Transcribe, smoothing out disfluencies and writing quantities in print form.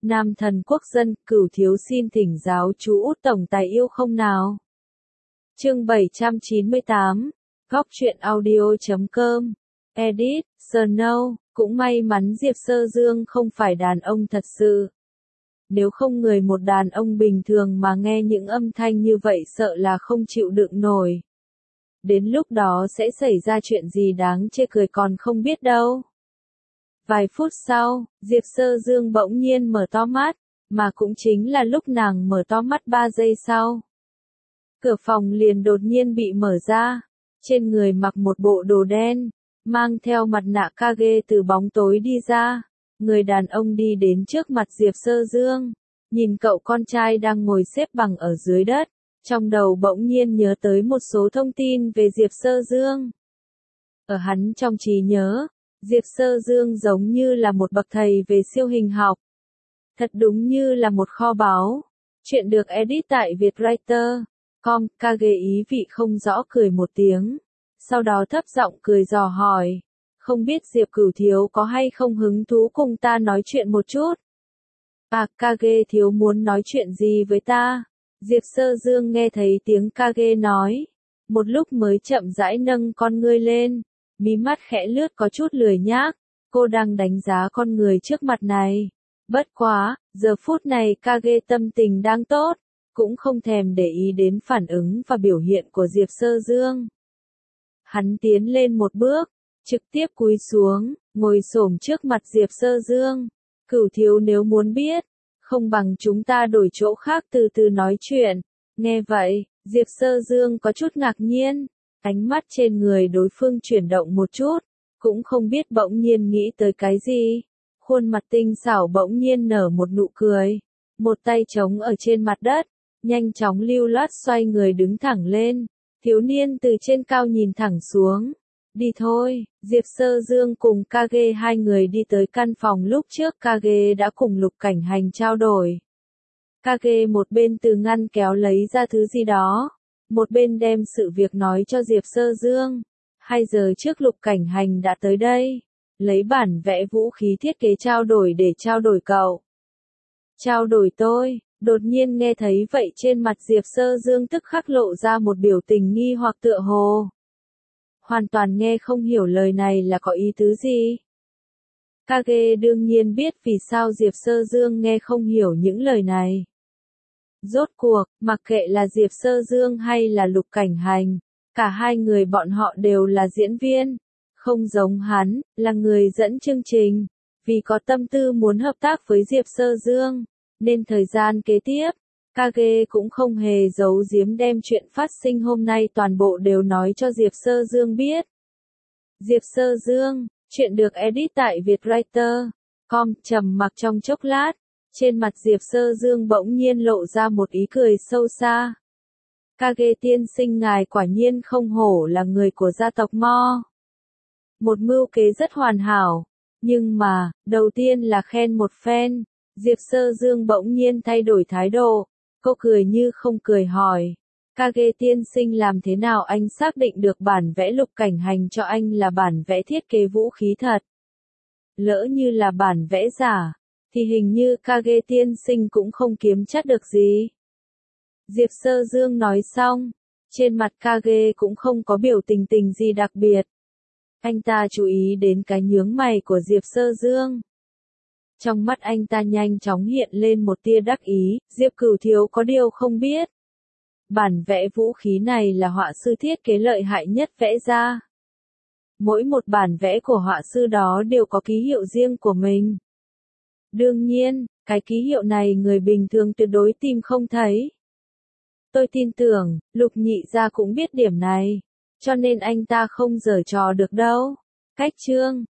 Nam thần quốc dân, Cửu thiếu xin thỉnh giáo chú Út tổng tài yêu không nào. Chương 798, Góc truyện audio.com, Edit, Snow, cũng may mắn Diệp Sơ Dương không phải đàn ông thật sự. Nếu không người một đàn ông bình thường mà nghe những âm thanh như vậy sợ là không chịu đựng nổi. Đến lúc đó sẽ xảy ra chuyện gì đáng chê cười còn không biết đâu. Vài phút sau, Diệp Sơ Dương bỗng nhiên mở to mắt, mà cũng chính là lúc nàng mở to mắt 3 giây sau. Cửa phòng liền đột nhiên bị mở ra, trên người mặc một bộ đồ đen, mang theo mặt nạ Kage từ bóng tối đi ra. Người đàn ông đi đến trước mặt Diệp Sơ Dương, nhìn cậu con trai đang ngồi xếp bằng ở dưới đất, trong đầu bỗng nhiên nhớ tới một số thông tin về Diệp Sơ Dương. Ở hắn trong trí nhớ, Diệp Sơ Dương giống như là một bậc thầy về siêu hình học. Thật đúng như là một kho báu. Chuyện được edit tại vietwriter.com, Kage ý vị không rõ cười một tiếng. Sau đó thấp giọng cười dò hỏi. Không biết Diệp Cửu thiếu có hay không hứng thú cùng ta nói chuyện một chút? À, Kage thiếu muốn nói chuyện gì với ta? Diệp Sơ Dương nghe thấy tiếng Kage nói. Một lúc mới chậm rãi nâng con ngươi lên. Mí mắt khẽ lướt có chút lười nhác, cô đang đánh giá con người trước mặt này. Bất quá, giờ phút này Kage tâm tình đang tốt, cũng không thèm để ý đến phản ứng và biểu hiện của Diệp Sơ Dương. Hắn tiến lên một bước, trực tiếp cúi xuống, ngồi xổm trước mặt Diệp Sơ Dương. Cửu thiếu nếu muốn biết, không bằng chúng ta đổi chỗ khác từ từ nói chuyện. Nghe vậy, Diệp Sơ Dương có chút ngạc nhiên. Ánh mắt trên người đối phương chuyển động một chút, cũng không biết bỗng nhiên nghĩ tới cái gì. Khuôn mặt tinh xảo bỗng nhiên nở một nụ cười. Một tay trống ở trên mặt đất, nhanh chóng lưu loát xoay người đứng thẳng lên. Thiếu niên từ trên cao nhìn thẳng xuống. Đi thôi, Diệp Sơ Dương cùng Kage hai người đi tới căn phòng lúc trước Kage đã cùng Lục Cảnh Hành trao đổi. Kage một bên từ ngăn kéo lấy ra thứ gì đó. Một bên đem sự việc nói cho Diệp Sơ Dương. 2 giờ trước Lục Cảnh Hành đã tới đây. Lấy bản vẽ vũ khí thiết kế trao đổi để trao đổi cậu. Trao đổi tôi, đột nhiên nghe thấy vậy trên mặt Diệp Sơ Dương tức khắc lộ ra một biểu tình nghi hoặc tựa hồ. Hoàn toàn nghe không hiểu lời này là có ý tứ gì. Kage đương nhiên biết vì sao Diệp Sơ Dương nghe không hiểu những lời này. Rốt cuộc, mặc kệ là Diệp Sơ Dương hay là Lục Cảnh Hành, cả hai người bọn họ đều là diễn viên, không giống hắn, là người dẫn chương trình, vì có tâm tư muốn hợp tác với Diệp Sơ Dương, nên thời gian kế tiếp, Kage cũng không hề giấu giếm đem chuyện phát sinh hôm nay toàn bộ đều nói cho Diệp Sơ Dương biết. Diệp Sơ Dương, chuyện được edit tại vietwriter.com, trầm mặc trong chốc lát. Trên mặt Diệp Sơ Dương bỗng nhiên lộ ra một ý cười sâu xa. Kage tiên sinh ngài quả nhiên không hổ là người của gia tộc Mo. Một mưu kế rất hoàn hảo. Nhưng mà, đầu tiên là khen một phen. Diệp Sơ Dương bỗng nhiên thay đổi thái độ. Cô cười như không cười hỏi. Kage tiên sinh làm thế nào anh xác định được bản vẽ Lục Cảnh Hành cho anh là bản vẽ thiết kế vũ khí thật? Lỡ như là bản vẽ giả, thì hình như Kage tiên sinh cũng không kiếm chắc được gì. Diệp Sơ Dương nói xong, trên mặt Kage cũng không có biểu tình gì đặc biệt. Anh ta chú ý đến cái nhướng mày của Diệp Sơ Dương. Trong mắt anh ta nhanh chóng hiện lên một tia đắc ý, Diệp Cửu thiếu có điều không biết. Bản vẽ vũ khí này là họa sư thiết kế lợi hại nhất vẽ ra. Mỗi một bản vẽ của họa sư đó đều có ký hiệu riêng của mình. Đương nhiên, cái ký hiệu này người bình thường tuyệt đối tìm không thấy. Tôi tin tưởng, Lục nhị gia cũng biết điểm này, cho nên anh ta không giở trò được đâu. Cách chương